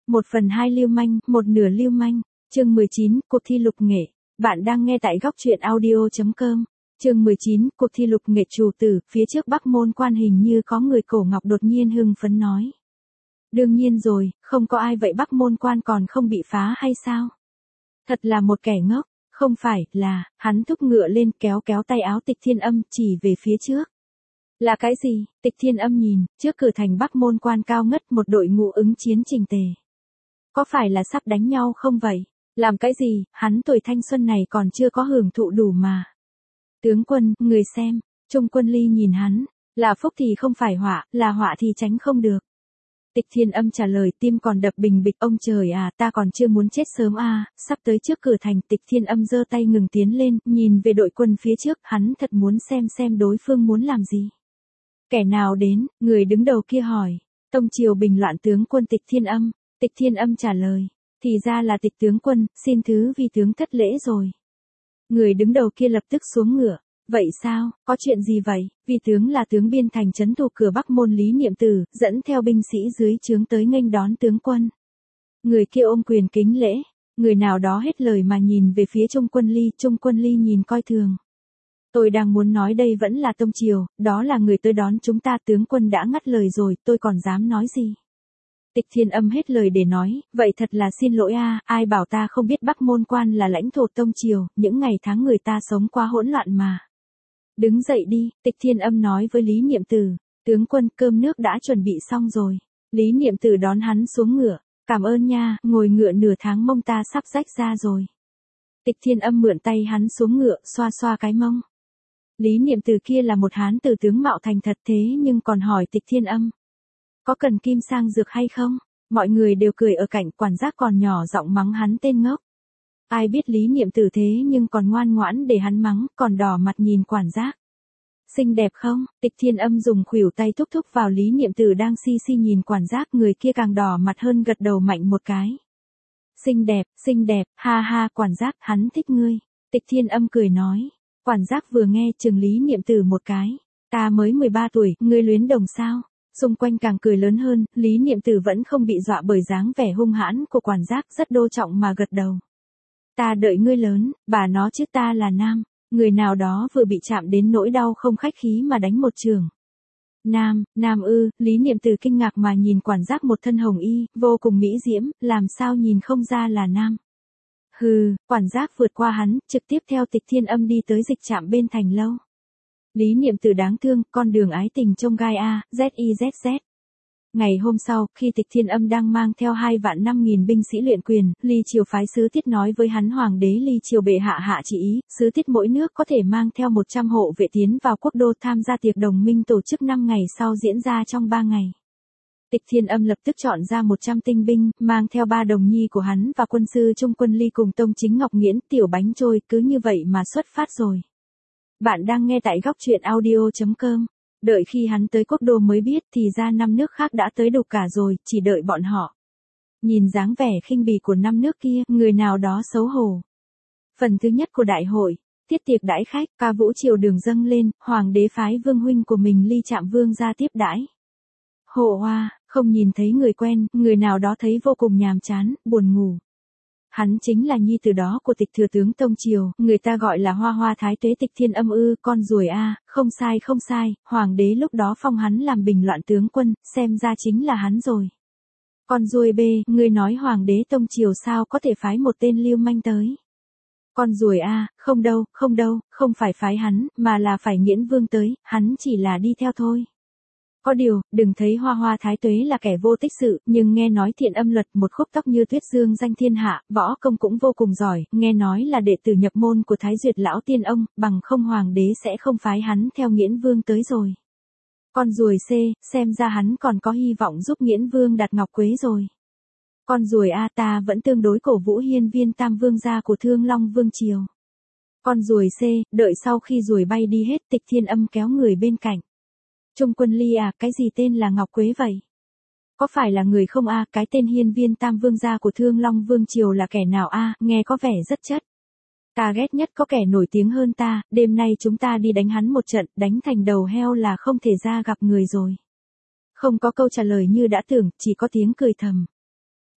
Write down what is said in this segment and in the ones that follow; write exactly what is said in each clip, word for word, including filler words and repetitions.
Một phần hai lưu manh, một nửa lưu manh. Chương mười chín, cuộc thi lục nghệ. Bạn đang nghe tại góc truyện audio chấm com. Chương mười chín, cuộc thi lục nghệ chủ tử, phía trước Bắc Môn Quan hình như có người cổ ngọc đột nhiên hưng phấn nói. Đương nhiên rồi, không có ai vậy Bắc Môn Quan còn không bị phá hay sao? Thật là một kẻ ngốc, không phải, là, hắn thúc ngựa lên kéo kéo tay áo Tịch Thiên Âm chỉ về phía trước. Là cái gì? Tịch Thiên Âm nhìn, trước cửa thành Bắc Môn Quan cao ngất một đội ngũ ứng chiến trình tề. Có phải là sắp đánh nhau không vậy? Làm cái gì, hắn tuổi thanh xuân này còn chưa có hưởng thụ đủ mà. Tướng quân, người xem, Trung Quân Ly nhìn hắn, là phúc thì không phải họa, là họa thì tránh không được. Tịch Thiên Âm trả lời tim còn đập bình bịch, ông trời à, ta còn chưa muốn chết sớm à, sắp tới trước cửa thành. Tịch Thiên Âm giơ tay ngừng tiến lên, nhìn về đội quân phía trước, hắn thật muốn xem xem đối phương muốn làm gì. Kẻ nào đến, người đứng đầu kia hỏi, Tông Triều bình loạn tướng quân Tịch Thiên Âm. Tịch Thiên Âm trả lời, thì ra là Tịch tướng quân, xin thứ vì tướng thất lễ rồi. Người đứng đầu kia lập tức xuống ngựa, vậy sao, có chuyện gì vậy? Vì tướng là tướng biên thành trấn thủ cửa Bắc Môn Lý Niệm Tử, dẫn theo binh sĩ dưới trướng tới nghênh đón tướng quân. Người kia ôm quyền kính lễ, người nào đó hết lời mà nhìn về phía Trung Quân Ly, Trung Quân Ly nhìn coi thường. Tôi đang muốn nói đây vẫn là Tông Triều, đó là người tới đón chúng ta, tướng quân đã ngắt lời rồi, tôi còn dám nói gì? Tịch Thiên Âm hết lời để nói, vậy thật là xin lỗi a, ai bảo ta không biết Bắc Môn Quan là lãnh thổ Tông Triều, những ngày tháng người ta sống quá hỗn loạn mà. Đứng dậy đi, Tịch Thiên Âm nói với Lý Niệm Tử, tướng quân cơm nước đã chuẩn bị xong rồi. Lý Niệm Tử đón hắn xuống ngựa, cảm ơn nha, ngồi ngựa nửa tháng mông ta sắp rách ra rồi. Tịch Thiên Âm mượn tay hắn xuống ngựa, xoa xoa cái mông. Lý Niệm Tử kia là một hán tử tướng mạo thành thật thế nhưng còn hỏi Tịch Thiên Âm. Có cần kim sang dược hay không? Mọi người đều cười ở cạnh, quản giác còn nhỏ giọng mắng hắn tên ngốc. Ai biết Lý Niệm Tử thế nhưng còn ngoan ngoãn để hắn mắng, còn đỏ mặt nhìn quản giác. Xinh đẹp không? Tịch Thiên Âm dùng khuỷu tay thúc thúc vào Lý Niệm Tử đang si si nhìn quản giác, người kia càng đỏ mặt hơn gật đầu mạnh một cái. Xinh đẹp, xinh đẹp, ha ha, quản giác, hắn thích ngươi. Tịch Thiên Âm cười nói. Quản giác vừa nghe chừng Lý Niệm Tử một cái. Ta mới mười ba tuổi, ngươi luyến đồng sao? Xung quanh càng cười lớn hơn, Lý Niệm Tử vẫn không bị dọa bởi dáng vẻ hung hãn của quản giác, rất đô trọng mà gật đầu. Ta đợi ngươi lớn, bà nó chứ ta là nam. Người nào đó vừa bị chạm đến nỗi đau không khách khí mà đánh một trường. Nam, nam ư, Lý Niệm Tử kinh ngạc mà nhìn quản giác một thân hồng y, vô cùng mỹ diễm, làm sao nhìn không ra là nam. Hừ, quản giác vượt qua hắn, trực tiếp theo Tịch Thiên Âm đi tới dịch trạm bên thành lâu. Lý Niệm Tử đáng thương, con đường ái tình trông gai a, Z I Z Z. Ngày hôm sau, khi Tịch Thiên Âm đang mang theo hai vạn năm nghìn binh sĩ luyện quyền, Ly Triều phái sứ tiết nói với hắn hoàng đế Ly Triều bệ hạ hạ chỉ ý, sứ tiết mỗi nước có thể mang theo một trăm hộ vệ tiến vào quốc đô tham gia tiệc đồng minh tổ chức năm ngày sau diễn ra trong ba ngày. Tịch Thiên Âm lập tức chọn ra một trăm tinh binh, mang theo ba đồng nhi của hắn và quân sư Trung Quân Ly cùng Tông Chính Ngọc Nghiễn, tiểu bánh trôi, cứ như vậy mà xuất phát rồi. Bạn đang nghe tại góc truyện audio chấm com. Đợi khi hắn tới quốc đô mới biết thì ra năm nước khác đã tới đủ cả rồi, chỉ đợi bọn họ. Nhìn dáng vẻ khinh bỉ của năm nước kia, người nào đó xấu hổ. Phần thứ nhất của đại hội, tiết tiệc đãi khách, ca vũ triều đường dâng lên, hoàng đế phái vương huynh của mình Ly Trạm Vương ra tiếp đãi. Hộ hoa, không nhìn thấy người quen, người nào đó thấy vô cùng nhàm chán, buồn ngủ. Hắn chính là nhi tử đó của Tịch thừa tướng Tông Triều, người ta gọi là Hoa Hoa Thái Tuế. Tịch Thiên Âm ư, con ruồi a, không sai không sai, hoàng đế lúc đó phong hắn làm bình loạn tướng quân, xem ra chính là hắn rồi. Con ruồi b, ngươi nói hoàng đế Tông Triều sao có thể phái một tên lưu manh tới? Con ruồi a, không đâu, không đâu, không phải phái hắn, mà là phải Nghiễn Vương tới, hắn chỉ là đi theo thôi. Có điều, đừng thấy Hoa Hoa Thái Tuế là kẻ vô tích sự, nhưng nghe nói Thiện Âm Luật một khúc tóc như tuyết dương danh thiên hạ, võ công cũng vô cùng giỏi, nghe nói là đệ tử nhập môn của Thái Duyệt lão tiên ông, bằng không hoàng đế sẽ không phái hắn theo Nghiễn Vương tới rồi. Con ruồi C, xem ra hắn còn có hy vọng giúp Nghiễn Vương đạt ngọc quế rồi. Con ruồi A, ta vẫn tương đối cổ vũ hiên viên tam vương gia của Thương Long Vương Triều. Con ruồi C, đợi sau khi ruồi bay đi hết, Tịch Thiên Âm kéo người bên cạnh. Trung Quân Ly à, cái gì tên là Ngọc Quế vậy? Có phải là người không a, à, cái tên hiên viên tam vương gia của Thương Long Vương Triều là kẻ nào a, à, nghe có vẻ rất chất. Ta ghét nhất có kẻ nổi tiếng hơn ta, đêm nay chúng ta đi đánh hắn một trận, đánh thành đầu heo là không thể ra gặp người rồi. Không có câu trả lời như đã tưởng, chỉ có tiếng cười thầm.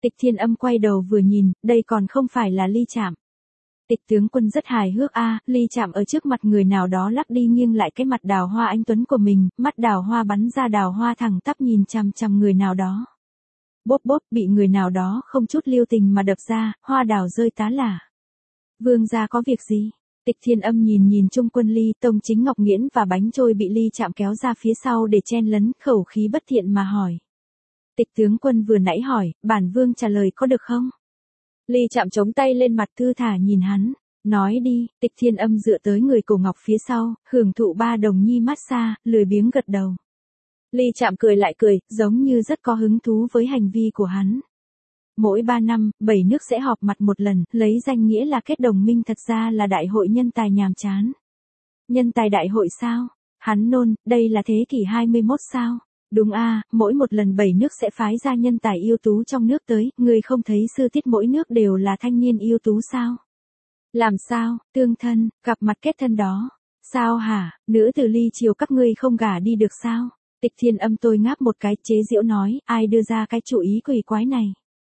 Tịch Thiên Âm quay đầu vừa nhìn, đây còn không phải là Ly Trạm. Tịch tướng quân rất hài hước a, Ly Trạm ở trước mặt người nào đó lắc đi nghiêng lại cái mặt đào hoa anh tuấn của mình, mắt đào hoa bắn ra đào hoa thẳng tắp nhìn chằm chằm người nào đó. Bốp bốp, bị người nào đó không chút lưu tình mà đập ra, hoa đào rơi tá lả. Vương gia có việc gì? Tịch Thiên Âm nhìn nhìn chung quân Ly, Tông Chính Ngọc Nghiễn và bánh trôi bị Ly Trạm kéo ra phía sau để chen lấn, khẩu khí bất thiện mà hỏi. Tịch tướng quân vừa nãy hỏi, bản vương trả lời có được không? Ly Trạm chống tay lên mặt thư thả nhìn hắn, nói đi. Tịch Thiên Âm dựa tới người Cổ Ngọc phía sau, hưởng thụ ba đồng nhi massage, lười biếng gật đầu. Ly Trạm cười lại cười, giống như rất có hứng thú với hành vi của hắn. Mỗi ba năm, bảy nước sẽ họp mặt một lần, lấy danh nghĩa là kết đồng minh, thật ra là đại hội nhân tài nhàm chán. Nhân tài đại hội sao? Hắn nôn, đây là thế kỷ hai mươi mốt sao? Đúng a, mỗi một lần bảy nước sẽ phái ra nhân tài ưu tú trong nước tới, người không thấy sư tiết mỗi nước đều là thanh niên ưu tú sao? Làm sao, tương thân, gặp mặt kết thân đó. Sao hả, nữ từ Ly triều các ngươi không gả đi được sao? Tịch Thiên Âm tôi ngáp một cái, chế giễu nói, ai đưa ra cái chủ ý quỷ quái này?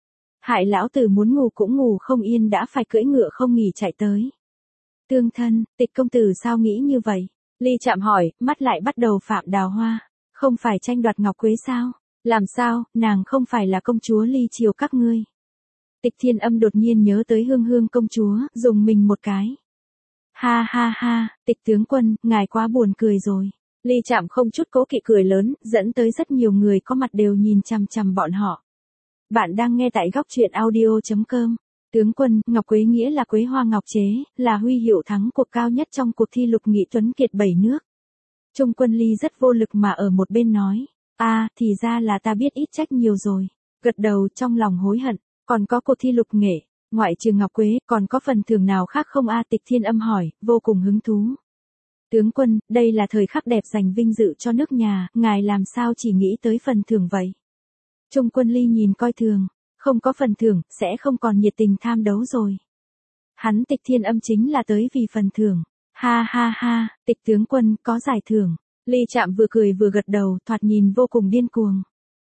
Hại lão tử muốn ngủ cũng ngủ không yên đã phải cưỡi ngựa không nghỉ chạy tới. Tương thân, Tịch công tử sao nghĩ như vậy? Ly Trạm hỏi, mắt lại bắt đầu phạm đào hoa. Không phải tranh đoạt ngọc quế sao? Làm sao, nàng không phải là công chúa Ly triều các ngươi? Tịch Thiên Âm đột nhiên nhớ tới Hương Hương công chúa, dùng mình một cái. Ha ha ha, Tịch tướng quân, ngài quá buồn cười rồi. Ly Trạm không chút cố kỵ cười lớn, dẫn tới rất nhiều người có mặt đều nhìn chằm chằm bọn họ. Bạn đang nghe tại góc truyện audio chấm com. Tướng quân, ngọc quế nghĩa là quế hoa ngọc chế, là huy hiệu thắng cuộc cao nhất trong cuộc thi lục nghị tuấn kiệt bảy nước. Trung quân Ly rất vô lực mà ở một bên nói, a, à, thì ra là ta biết ít trách nhiều rồi. Gật đầu trong lòng hối hận, còn có cuộc thi lục nghệ, ngoại trừ ngọc quế, còn có phần thưởng nào khác không a? Tịch Thiên Âm hỏi, vô cùng hứng thú. Tướng quân, đây là thời khắc đẹp dành vinh dự cho nước nhà, ngài làm sao chỉ nghĩ tới phần thưởng vậy? Trung quân Ly nhìn coi thường, không có phần thưởng, sẽ không còn nhiệt tình tham đấu rồi. Hắn Tịch Thiên Âm chính là tới vì phần thưởng. Ha ha ha, Tịch tướng quân, có giải thưởng. Ly Trạm vừa cười vừa gật đầu, thoạt nhìn vô cùng điên cuồng.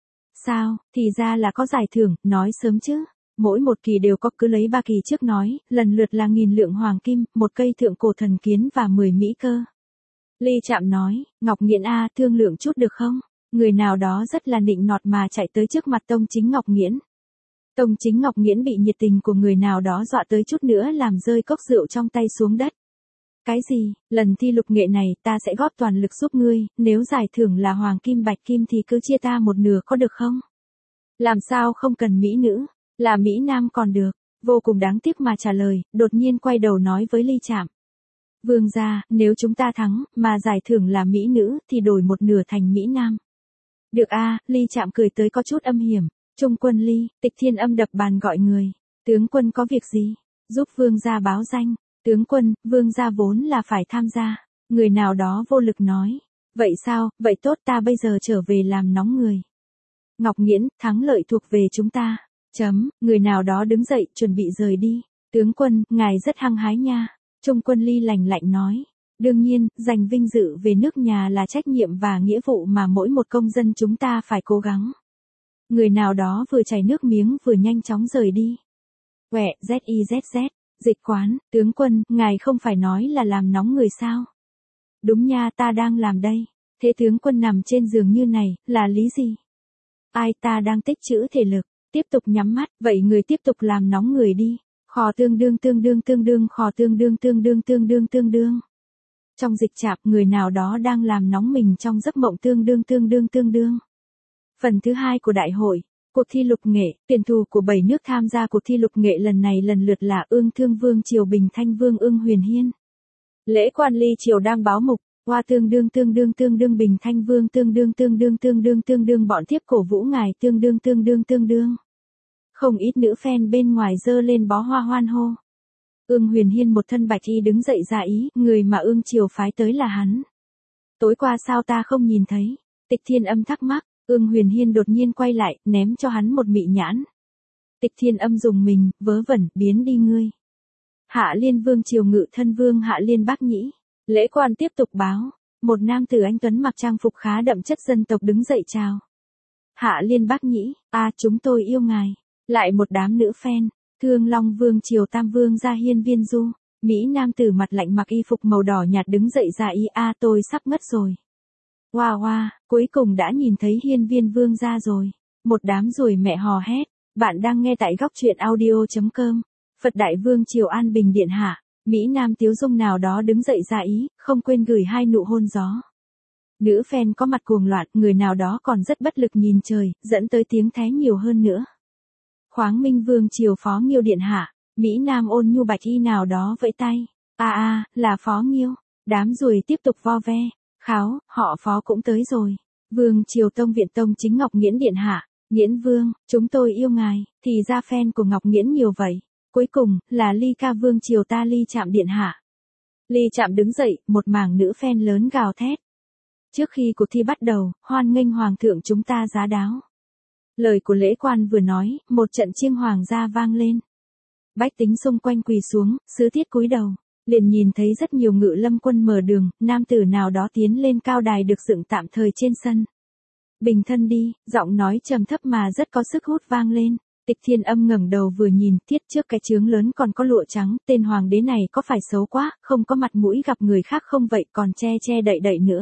Sao, thì ra là có giải thưởng, nói sớm chứ. Mỗi một kỳ đều có, cứ lấy ba kỳ trước nói, lần lượt là nghìn lượng hoàng kim, một cây thượng cổ thần kiến và mười mỹ cơ. Ly Trạm nói, Ngọc Nghiễn a, thương lượng chút được không? Người nào đó rất là nịnh nọt mà chạy tới trước mặt Tông Chính Ngọc Nghiễn. Tông Chính Ngọc Nghiễn bị nhiệt tình của người nào đó dọa tới chút nữa làm rơi cốc rượu trong tay xuống đất. Cái gì, lần thi lục nghệ này ta sẽ góp toàn lực giúp ngươi, nếu giải thưởng là hoàng kim bạch kim thì cứ chia ta một nửa có được không? Làm sao không cần mỹ nữ, là mỹ nam còn được, vô cùng đáng tiếc mà trả lời, đột nhiên quay đầu nói với Ly Trạm. Vương gia, nếu chúng ta thắng, mà giải thưởng là mỹ nữ, thì đổi một nửa thành mỹ nam. Được a, Ly Trạm cười tới có chút âm hiểm. Trung quân Ly, Tịch Thiên Âm đập bàn gọi người. Tướng quân có việc gì? Giúp vương gia báo danh. Tướng quân, vương gia vốn là phải tham gia. Người nào đó vô lực nói. Vậy sao, vậy tốt, ta bây giờ trở về làm nóng người. Ngọc Nghiễn, thắng lợi thuộc về chúng ta. Chấm, người nào đó đứng dậy, chuẩn bị rời đi. Tướng quân, ngài rất hăng hái nha. Trung quân Ly lạnh lạnh nói. Đương nhiên, giành vinh dự về nước nhà là trách nhiệm và nghĩa vụ mà mỗi một công dân chúng ta phải cố gắng. Người nào đó vừa chảy nước miếng vừa nhanh chóng rời đi. Quẹ, Z I Z Z, dịch quán, tướng quân, ngài không phải nói là làm nóng người sao? Đúng nha, ta đang làm đây. Thế tướng quân nằm trên giường như này, là lý gì? Ai, ta đang tích trữ thể lực, tiếp tục nhắm mắt, vậy người tiếp tục làm nóng người đi. Khò tương đương tương đương tương đương khò tương đương tương đương tương đương tương đương. Trong dịch chạp, người nào đó đang làm nóng mình trong giấc mộng tương đương tương đương tương đương. Phần thứ hai của đại hội, cuộc thi lục nghệ, tuyển thủ của bảy nước tham gia cuộc thi lục nghệ lần này lần lượt là Ương Thương Vương Triều Bình Thanh Vương Ưng Huyền Hiên. Lễ quan Ly Triều đang báo mục, Hoa tương đương tương đương tương đương Bình Thanh Vương tương đương tương đương tương đương tương đương bọn thiếp cổ vũ ngài tương đương tương đương tương đương. Không ít nữ fan bên ngoài dơ lên bó hoa hoan hô. Ưng Huyền Hiên một thân bạch y đứng dậy ra ý, người mà Ưng Triều phái tới là hắn. Tối qua sao ta không nhìn thấy? Tịch Thiên Âm thắc mắc. Ưng Huyền Hiên đột nhiên quay lại, ném cho hắn một mị nhãn. Tịch Thiên Âm dùng mình, vớ vẩn, biến đi ngươi. Hạ Liên Vương Triều Ngự Thân Vương Hạ Liên Bác Nhĩ. Lễ quan tiếp tục báo. Một nam tử anh tuấn mặc trang phục khá đậm chất dân tộc đứng dậy chào. Hạ Liên Bác Nhĩ, a chúng tôi yêu ngài. Lại một đám nữ fan, Thương Long Vương Triều Tam Vương ra hiên viên du, Mỹ nam tử mặt lạnh mặc y phục màu đỏ nhạt đứng dậy ra ý a tôi sắp ngất rồi. Wow wow, cuối cùng đã nhìn thấy hiên viên vương ra rồi. Một đám ruồi mẹ hò hét, bạn đang nghe tại góc truyện audio.com. Phật Đại Vương Triều An Bình Điện hạ, Mỹ nam tiếu dung nào đó đứng dậy ra ý, không quên gửi hai nụ hôn gió. Nữ fan có mặt cuồng loạn, người nào đó còn rất bất lực nhìn trời, dẫn tới tiếng thé nhiều hơn nữa. Khoáng Minh Vương Triều Phó Nghiêu Điện hạ, Mỹ nam ôn nhu bạch y nào đó vẫy tay. A a, là Phó Nghiêu. Đám ruồi tiếp tục vo ve. Kháo, họ Phó cũng tới rồi. Vương Triều Tông Viện Tông Chính Ngọc Nghiễn Điện hạ, Nghiễn Vương, chúng tôi yêu ngài. Thì ra fan của Ngọc Nghiễn nhiều vậy. Cuối cùng, là Ly Ca Vương Triều ta Ly Trạm Điện hạ. Ly Trạm đứng dậy, một mảng nữ fan lớn gào thét. Trước khi cuộc thi bắt đầu, hoan nghênh Hoàng thượng chúng ta giá đáo. Lời của lễ quan vừa nói, một trận chiêng hoàng gia vang lên. Bách tính xung quanh quỳ xuống, sứ tiết cúi đầu, liền nhìn thấy rất nhiều ngự lâm quân mở đường, nam tử nào đó tiến lên cao đài được dựng tạm thời trên sân. Bình thân đi, giọng nói trầm thấp mà rất có sức hút vang lên. Tịch Thiên Âm ngẩng đầu vừa nhìn, thiết trước cái trướng lớn còn có lụa trắng, tên hoàng đế này có phải xấu quá, không có mặt mũi gặp người khác không vậy còn che che đậy đậy nữa.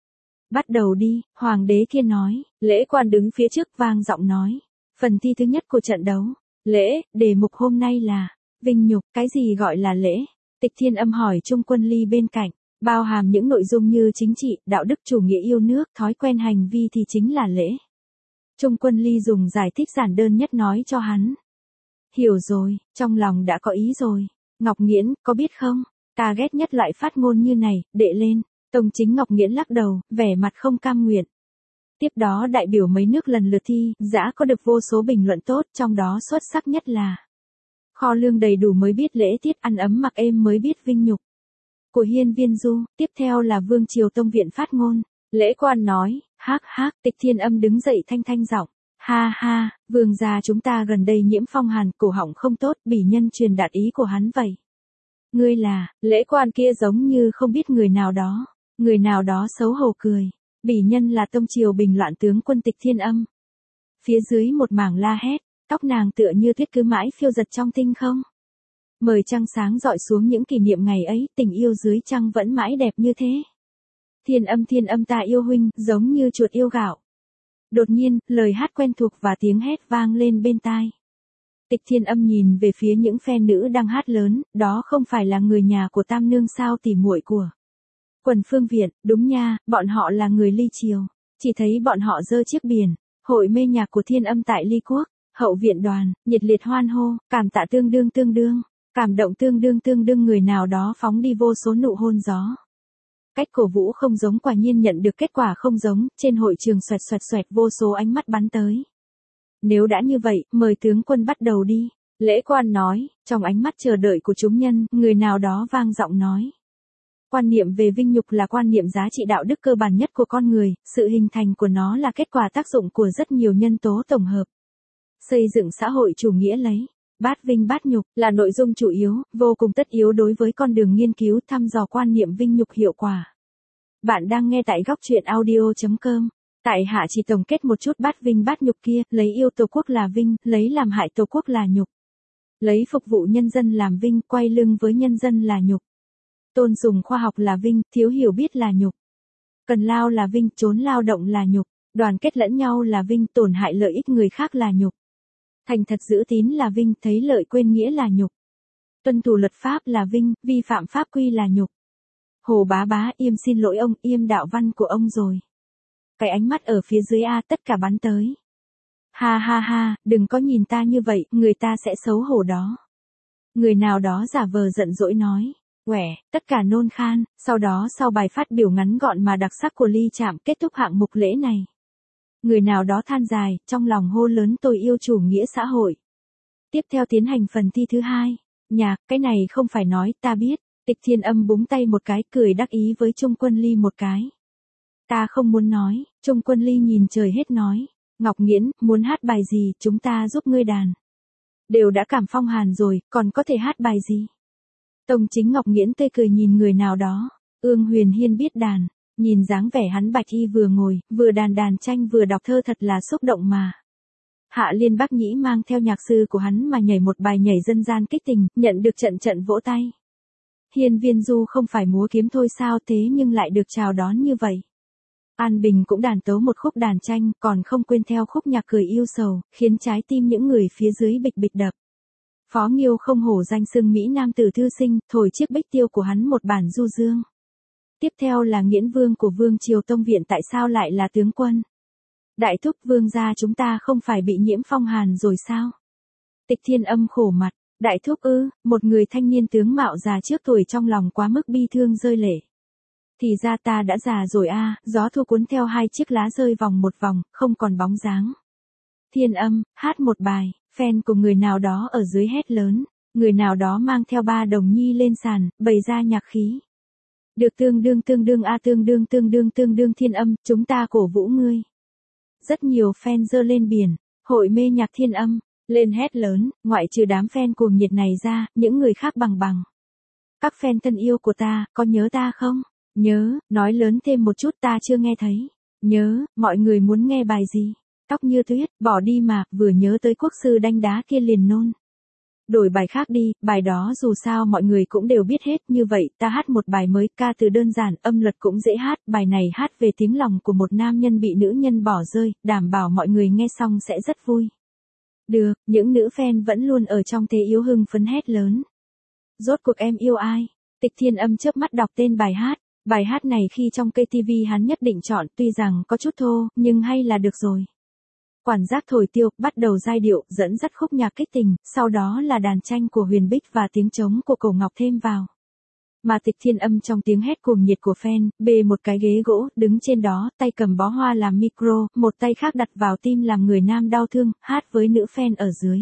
Bắt đầu đi, hoàng đế kia nói, lễ quan đứng phía trước vang giọng nói. Phần thi thứ nhất của trận đấu. Lễ, đề mục hôm nay là, vinh nhục, cái gì gọi là lễ? Tịch Thiên Âm hỏi Trung Quân Ly bên cạnh, bao hàm những nội dung như chính trị, đạo đức chủ nghĩa yêu nước, thói quen hành vi thì chính là lễ. Trung Quân Ly dùng giải thích giản đơn nhất nói cho hắn. Hiểu rồi, trong lòng đã có ý rồi. Ngọc Nghiễn, có biết không? Ta ghét nhất loại phát ngôn như này, đệ lên. Tông Chính Ngọc Nghiễn lắc đầu, vẻ mặt không cam nguyện. Tiếp đó đại biểu mấy nước lần lượt thi, dã có được vô số bình luận tốt, trong đó xuất sắc nhất là kho lương đầy đủ mới biết lễ tiết, ăn ấm mặc êm mới biết vinh nhục. Của hiên viên du, tiếp theo là Vương Triều Tông Viện phát ngôn. Lễ quan nói, hác hác, Tịch Thiên Âm đứng dậy thanh thanh giọng. Ha ha, vương gia chúng ta gần đây nhiễm phong hàn, cổ họng không tốt, bỉ nhân truyền đạt ý của hắn vậy. Ngươi là, lễ quan kia giống như không biết người nào đó. Người nào đó xấu hổ cười. Bỉ nhân là Tông Triều Bình loạn tướng quân Tịch Thiên Âm. Phía dưới một mảng la hét, tóc nàng tựa như tuyết cứ mãi phiêu giật trong tinh không. Mời trăng sáng dọi xuống những kỷ niệm ngày ấy, tình yêu dưới trăng vẫn mãi đẹp như thế. Thiên Âm Thiên Âm ta yêu huynh, giống như chuột yêu gạo. Đột nhiên, lời hát quen thuộc và tiếng hét vang lên bên tai. Tịch Thiên Âm nhìn về phía những fan nữ đang hát lớn, đó không phải là người nhà của Tam Nương sao, tỉ muội của Quần Phương Viện, đúng nha, bọn họ là người Ly Triều. Chỉ thấy bọn họ giơ chiếc biển, hội mê nhạc của Thiên Âm tại Ly Quốc, hậu viện đoàn, nhiệt liệt hoan hô, cảm tạ tương đương tương đương, cảm động tương đương tương đương, người nào đó phóng đi vô số nụ hôn gió. Cách cổ vũ không giống, quả nhiên nhận được kết quả không giống, trên hội trường xoẹt xoẹt xoẹt vô số ánh mắt bắn tới. Nếu đã như vậy, mời tướng quân bắt đầu đi. Lễ quan nói, trong ánh mắt chờ đợi của chúng nhân, người nào đó vang giọng nói. Quan niệm về vinh nhục là quan niệm giá trị đạo đức cơ bản nhất của con người, sự hình thành của nó là kết quả tác dụng của rất nhiều nhân tố tổng hợp. Xây dựng xã hội chủ nghĩa lấy bát vinh bát nhục là nội dung chủ yếu, vô cùng tất yếu đối với con đường nghiên cứu thăm dò quan niệm vinh nhục hiệu quả. Bạn đang nghe tại góc truyện audio.com. Tại hạ chỉ tổng kết một chút bát vinh bát nhục kia, lấy yêu Tổ quốc là vinh, lấy làm hại Tổ quốc là nhục. Lấy phục vụ nhân dân làm vinh, quay lưng với nhân dân là nhục. Tôn dùng khoa học là vinh, thiếu hiểu biết là nhục. Cần lao là vinh, trốn lao động là nhục. Đoàn kết lẫn nhau là vinh, tổn hại lợi ích người khác là nhục. Thành thật giữ tín là vinh, thấy lợi quên nghĩa là nhục. Tuân thủ luật pháp là vinh, vi phạm pháp quy là nhục. Hồ bá bá, im xin lỗi ông, im đạo văn của ông rồi. Cái ánh mắt ở phía dưới A tất cả bắn tới. Ha ha ha, đừng có nhìn ta như vậy, người ta sẽ xấu hổ đó. Người nào đó giả vờ giận dỗi nói. Quẻ, tất cả nôn khan, sau đó sau bài phát biểu ngắn gọn mà đặc sắc của Ly Trạm kết thúc hạng mục lễ này. Người nào đó than dài, trong lòng hô lớn tôi yêu chủ nghĩa xã hội. Tiếp theo tiến hành phần thi thứ hai. Nhạc, cái này không phải nói, ta biết. Tịch Thiên Âm búng tay một cái, cười đắc ý với Trung Quân Ly một cái. Ta không muốn nói, Trung Quân Ly nhìn trời hết nói. Ngọc Nghiễn, muốn hát bài gì, chúng ta giúp ngươi đàn. Đều đã cảm phong hàn rồi, còn có thể hát bài gì? Tông Chính Ngọc Nghiễn tươi cười nhìn người nào đó. Ương Huyền Hiên biết đàn, nhìn dáng vẻ hắn bạch y vừa ngồi, vừa đàn đàn tranh vừa đọc thơ thật là xúc động mà. Hạ Liên Bắc Nhĩ mang theo nhạc sư của hắn mà nhảy một bài nhảy dân gian kích tình, nhận được trận trận vỗ tay. Hiên Viên Du không phải múa kiếm thôi sao, thế nhưng lại được chào đón như vậy. An Bình cũng đàn tấu một khúc đàn tranh, còn không quên theo khúc nhạc cười yêu sầu, khiến trái tim những người phía dưới bịch bịch đập. Phó Nghiêu không hổ danh xưng Mỹ Nam tử thư sinh, thổi chiếc bích tiêu của hắn một bản du dương. Tiếp theo là Nghiễn Vương của Vương Triều Tông Viện, tại sao lại là tướng quân? Đại thúc, vương gia chúng ta không phải bị nhiễm phong hàn rồi sao? Tịch Thiên Âm khổ mặt, đại thúc ư? Một người thanh niên tướng mạo già trước tuổi trong lòng quá mức bi thương rơi lệ. Thì ra ta đã già rồi a, gió thu cuốn theo hai chiếc lá rơi vòng một vòng, không còn bóng dáng. Thiên Âm, hát một bài, fan của người nào đó ở dưới hét lớn, người nào đó mang theo ba đồng nhi lên sàn, bày ra nhạc khí. Được tương đương tương đương a tương đương tương đương tương đương Thiên Âm, chúng ta cổ vũ ngươi. Rất nhiều fan giơ lên biển, hội mê nhạc Thiên Âm, lên hét lớn, ngoại trừ đám fan cuồng nhiệt này ra, những người khác bằng bằng. Các fan thân yêu của ta, có nhớ ta không? Nhớ, nói lớn thêm một chút, ta chưa nghe thấy. Nhớ, mọi người muốn nghe bài gì? Tóc như tuyết, bỏ đi mà, vừa nhớ tới quốc sư đánh đá kia liền nôn. Đổi bài khác đi, bài đó dù sao mọi người cũng đều biết hết, như vậy ta hát một bài mới, ca từ đơn giản, âm luật cũng dễ hát, bài này hát về tiếng lòng của một nam nhân bị nữ nhân bỏ rơi, đảm bảo mọi người nghe xong sẽ rất vui. Được, những nữ fan vẫn luôn ở trong thế yếu hưng phấn hét lớn. Rốt cuộc em yêu ai? Tịch Thiên Âm chớp mắt đọc tên bài hát, bài hát này khi trong ca tê vê hắn nhất định chọn, tuy rằng có chút thô, nhưng hay là được rồi. Quản giác thổi tiêu, bắt đầu giai điệu, dẫn dắt khúc nhạc kích tình, sau đó là đàn tranh của Huyền Bích và tiếng trống của Cổ Ngọc thêm vào. Mà Tịch Thiên Âm trong tiếng hét cuồng nhiệt của fan, bê một cái ghế gỗ, đứng trên đó, tay cầm bó hoa làm micro, một tay khác đặt vào tim làm người nam đau thương, hát với nữ fan ở dưới.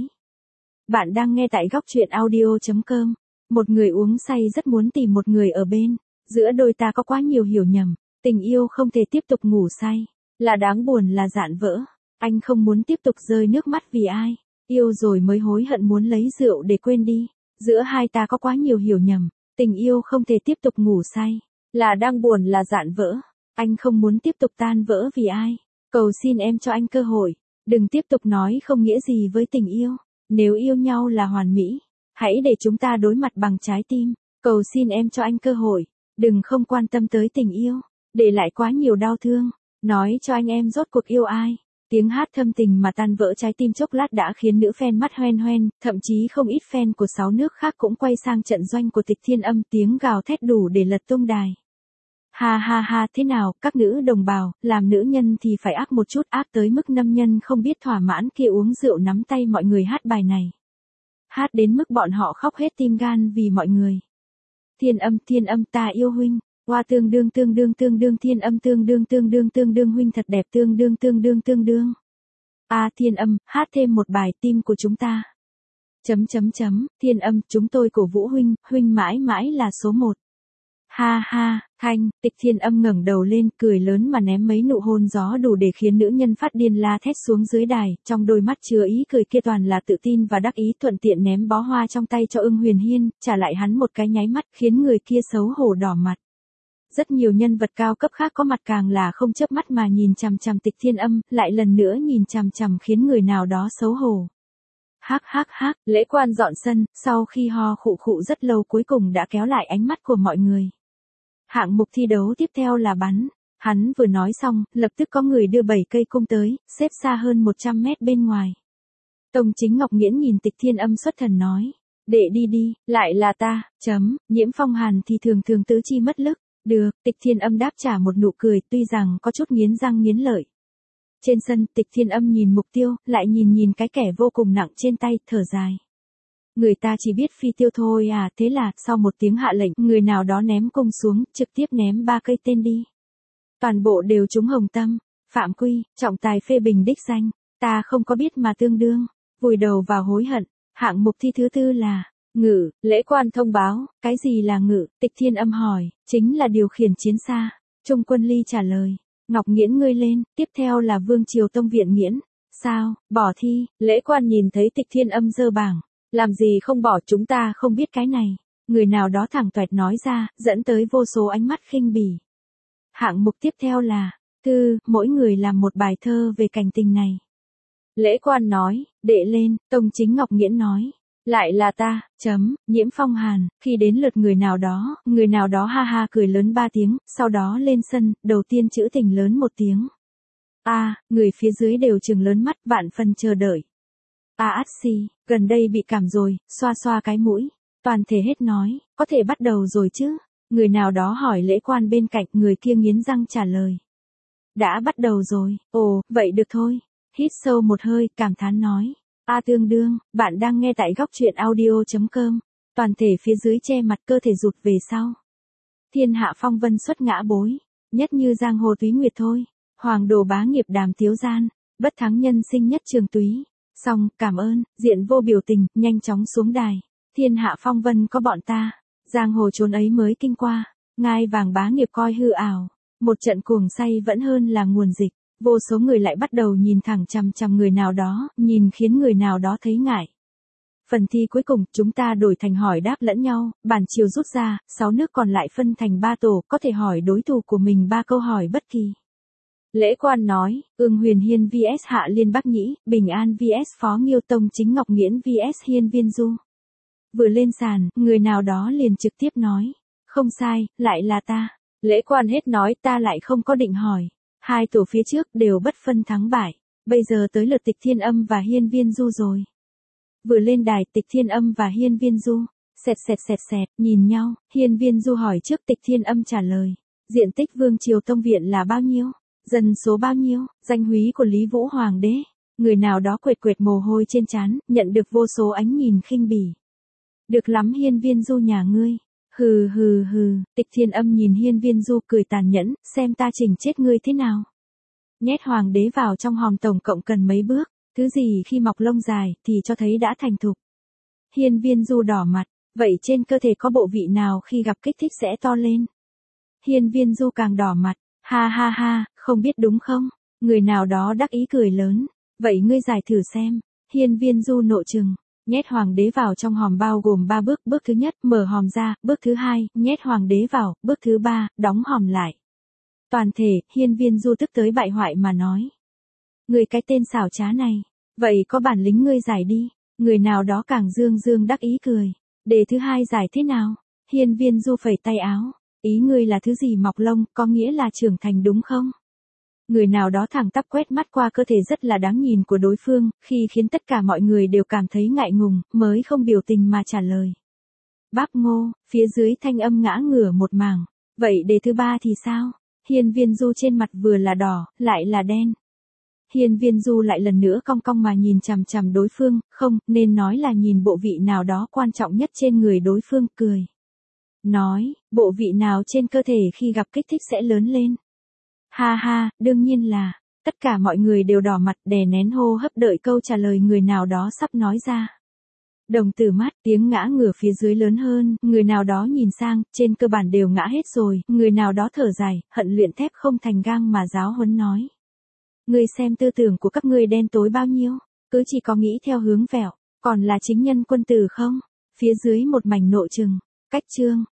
Bạn đang nghe tại góc truyện audio chấm com. Một người uống say rất muốn tìm một người ở bên. Giữa đôi ta có quá nhiều hiểu nhầm. Tình yêu không thể tiếp tục ngủ say. Là đáng buồn là dạn vỡ. Anh không muốn tiếp tục rơi nước mắt vì ai. Yêu rồi mới hối hận muốn lấy rượu để quên đi. Giữa hai ta có quá nhiều hiểu nhầm. Tình yêu không thể tiếp tục ngủ say. Là đang buồn là dạn vỡ. Anh không muốn tiếp tục tan vỡ vì ai. Cầu xin em cho anh cơ hội. Đừng tiếp tục nói không nghĩa gì với tình yêu. Nếu yêu nhau là hoàn mỹ, hãy để chúng ta đối mặt bằng trái tim. Cầu xin em cho anh cơ hội. Đừng không quan tâm tới tình yêu. Để lại quá nhiều đau thương. Nói cho anh em rốt cuộc yêu ai. Tiếng hát thâm tình mà tan vỡ trái tim chốc lát đã khiến nữ fan mắt hoen hoen, thậm chí không ít fan của sáu nước khác cũng quay sang trận doanh của Tịch Thiên Âm, tiếng gào thét đủ để lật tung đài. Ha ha ha, thế nào, các nữ đồng bào, làm nữ nhân thì phải ác một chút, ác tới mức nam nhân không biết thỏa mãn kia uống rượu nắm tay mọi người hát bài này. Hát đến mức bọn họ khóc hết tim gan vì mọi người. Thiên Âm, Thiên Âm ta yêu huynh. Hoa tương đương tương đương tương đương Thiên Âm tương đương tương đương tương đương huynh thật đẹp tương đương tương đương tương đương. A Thiên Âm, hát thêm một bài tim của chúng ta. Chấm chấm chấm, Thiên Âm, chúng tôi cổ vũ huynh, huynh mãi mãi là số một. Ha ha, Thanh, Tịch Thiên Âm ngẩng đầu lên, cười lớn mà ném mấy nụ hôn gió đủ để khiến nữ nhân phát điên la thét xuống dưới đài, trong đôi mắt chứa ý cười kia toàn là tự tin và đắc ý, thuận tiện ném bó hoa trong tay cho Ưng Huyền Hiên, trả lại hắn một cái nháy mắt, khiến người kia xấu hổ đỏ mặt. Rất nhiều nhân vật cao cấp khác có mặt càng là không chớp mắt mà nhìn chằm chằm Tịch Thiên Âm, lại lần nữa nhìn chằm chằm khiến người nào đó xấu hổ. Hắc hắc hắc, lễ quan dọn sân, sau khi ho khụ khụ rất lâu cuối cùng đã kéo lại ánh mắt của mọi người. Hạng mục thi đấu tiếp theo là bắn. Hắn vừa nói xong, lập tức có người đưa bảy cây cung tới, xếp xa hơn một trăm mét bên ngoài. Tông Chính Ngọc Nghiễn nhìn Tịch Thiên Âm xuất thần nói. Đệ đi đi, lại là ta, chấm, nhiễm phong hàn thì thường thường tứ chi mất lực. Được, Tịch Thiên Âm đáp trả một nụ cười, tuy rằng có chút nghiến răng nghiến lợi. Trên sân, Tịch Thiên Âm nhìn mục tiêu, lại nhìn nhìn cái kẻ vô cùng nặng trên tay, thở dài. Người ta chỉ biết phi tiêu thôi à, thế là, sau một tiếng hạ lệnh, người nào đó ném cung xuống, trực tiếp ném ba cây tên đi. Toàn bộ đều trúng hồng tâm, phạm quy, trọng tài phê bình đích danh, ta không có biết mà tương đương, vùi đầu vào hối hận. Hạng mục thi thứ tư là ngự, lễ quan thông báo. Cái gì là ngự? Tịch Thiên Âm hỏi. Chính là điều khiển chiến xa. Trung Quân Ly trả lời. Ngọc Nghiễn ngươi lên, tiếp theo là Vương Triều Tông Viện Nghiễn. Sao, bỏ thi? Lễ quan nhìn thấy Tịch Thiên Âm giơ bảng. Làm gì không bỏ, chúng ta không biết cái này. Người nào đó thẳng toẹt nói ra, dẫn tới vô số ánh mắt khinh bỉ. Hạng mục tiếp theo là thư, mỗi người làm một bài thơ về cảnh tình này. Lễ quan nói, đệ lên, Tông Chính Ngọc Nghiễn nói. Lại là ta, chấm, Nhiễm Phong Hàn, khi đến lượt người nào đó, người nào đó ha ha cười lớn ba tiếng, sau đó lên sân, đầu tiên trữ tình lớn một tiếng. A, à, người phía dưới đều trừng lớn mắt, vạn phần chờ đợi. A át si, gần đây bị cảm rồi, xoa xoa cái mũi, toàn thể hết nói, có thể bắt đầu rồi chứ. Người nào đó hỏi lễ quan bên cạnh, người kia nghiến răng trả lời. Đã bắt đầu rồi, ồ, vậy được thôi. Hít sâu một hơi, cảm thán nói. A tương đương, bạn đang nghe tại góc truyện audio.com. Toàn thể phía dưới che mặt, cơ thể rụt về sau. Thiên hạ phong vân xuất ngã bối, nhất như giang hồ túy nguyệt thôi. Hoàng đồ bá nghiệp đàm tiếu gian, bất thắng nhân sinh nhất trường túy. Xong, cảm ơn, diện vô biểu tình, nhanh chóng xuống đài. Thiên hạ phong vân có bọn ta, giang hồ trốn ấy mới kinh qua, ngai vàng bá nghiệp coi hư ảo. Một trận cuồng say vẫn hơn là nguồn dịch. Vô số người lại bắt đầu nhìn thẳng chằm chằm người nào đó, nhìn khiến người nào đó thấy ngại. Phần thi cuối cùng, chúng ta đổi thành hỏi đáp lẫn nhau, bản chiều rút ra, sáu nước còn lại phân thành ba tổ, có thể hỏi đối thủ của mình ba câu hỏi bất kỳ. Lễ quan nói, Ưng Huyền Hiên vs Hạ Liên Bắc Nhĩ, Bình An vs Phó Nghiêu Tông Chính Ngọc Nghiễn vs Hiên Viên Du. Vừa lên sàn, người nào đó liền trực tiếp nói, không sai, lại là ta. Lễ quan hết nói, ta lại không có định hỏi. Hai tổ phía trước đều bất phân thắng bại, bây giờ tới lượt Tịch Thiên Âm và Hiên Viên Du rồi. Vừa lên đài, Tịch Thiên Âm và Hiên Viên Du, xẹt xẹt xẹt xẹt, nhìn nhau, Hiên Viên Du hỏi trước, Tịch Thiên Âm trả lời. Diện tích Vương Triều Tông Viện là bao nhiêu? Dân số bao nhiêu? Danh húy của Lý Vũ Hoàng đế? Người nào đó quệt quệt mồ hôi trên trán, nhận được vô số ánh nhìn khinh bỉ. Được lắm Hiên Viên Du nhà ngươi. Hừ hừ hừ, Tịch Thiên Âm nhìn Hiên Viên Du cười tàn nhẫn, xem ta chỉnh chết ngươi thế nào. Nhét hoàng đế vào trong hòm tổng cộng cần mấy bước, thứ gì khi mọc lông dài thì cho thấy đã thành thục. Hiên Viên Du đỏ mặt, vậy trên cơ thể có bộ vị nào khi gặp kích thích sẽ to lên? Hiên Viên Du càng đỏ mặt, ha ha ha, không biết đúng không? Người nào đó đắc ý cười lớn, vậy ngươi giải thử xem. Hiên Viên Du nộ trừng. Nhét hoàng đế vào trong hòm bao gồm ba bước, bước thứ nhất, mở hòm ra, bước thứ hai, nhét hoàng đế vào, bước thứ ba, đóng hòm lại. Toàn thể, Hiên Viên Du tức tới bại hoại mà nói. Người cái tên xảo trá này, vậy có bản lĩnh ngươi giải đi. Người nào đó càng dương dương đắc ý cười. Đề thứ hai giải thế nào? Hiên Viên Du phẩy tay áo. Ý ngươi là thứ gì mọc lông, có nghĩa là trưởng thành đúng không? Người nào đó thẳng tắp quét mắt qua cơ thể rất là đáng nhìn của đối phương, khi khiến tất cả mọi người đều cảm thấy ngại ngùng, mới không biểu tình mà trả lời. Bác Ngô, phía dưới thanh âm ngã ngửa một mảng. Vậy đề thứ ba thì sao? Hiên Viên Du trên mặt vừa là đỏ, lại là đen. Hiên Viên Du lại lần nữa cong cong mà nhìn chằm chằm đối phương, không, nên nói là nhìn bộ vị nào đó quan trọng nhất trên người đối phương, cười. Nói, bộ vị nào trên cơ thể khi gặp kích thích sẽ lớn lên? Ha ha, đương nhiên là, tất cả mọi người đều đỏ mặt đè nén hô hấp đợi câu trả lời người nào đó sắp nói ra. Đồng tử mắt, tiếng ngã ngửa phía dưới lớn hơn, người nào đó nhìn sang, trên cơ bản đều ngã hết rồi, người nào đó thở dài, hận luyện thép không thành gang mà giáo huấn nói. Ngươi xem tư tưởng của các ngươi đen tối bao nhiêu, cứ chỉ có nghĩ theo hướng vẹo, còn là chính nhân quân tử không? Phía dưới một mảnh nộ trừng, cách chương.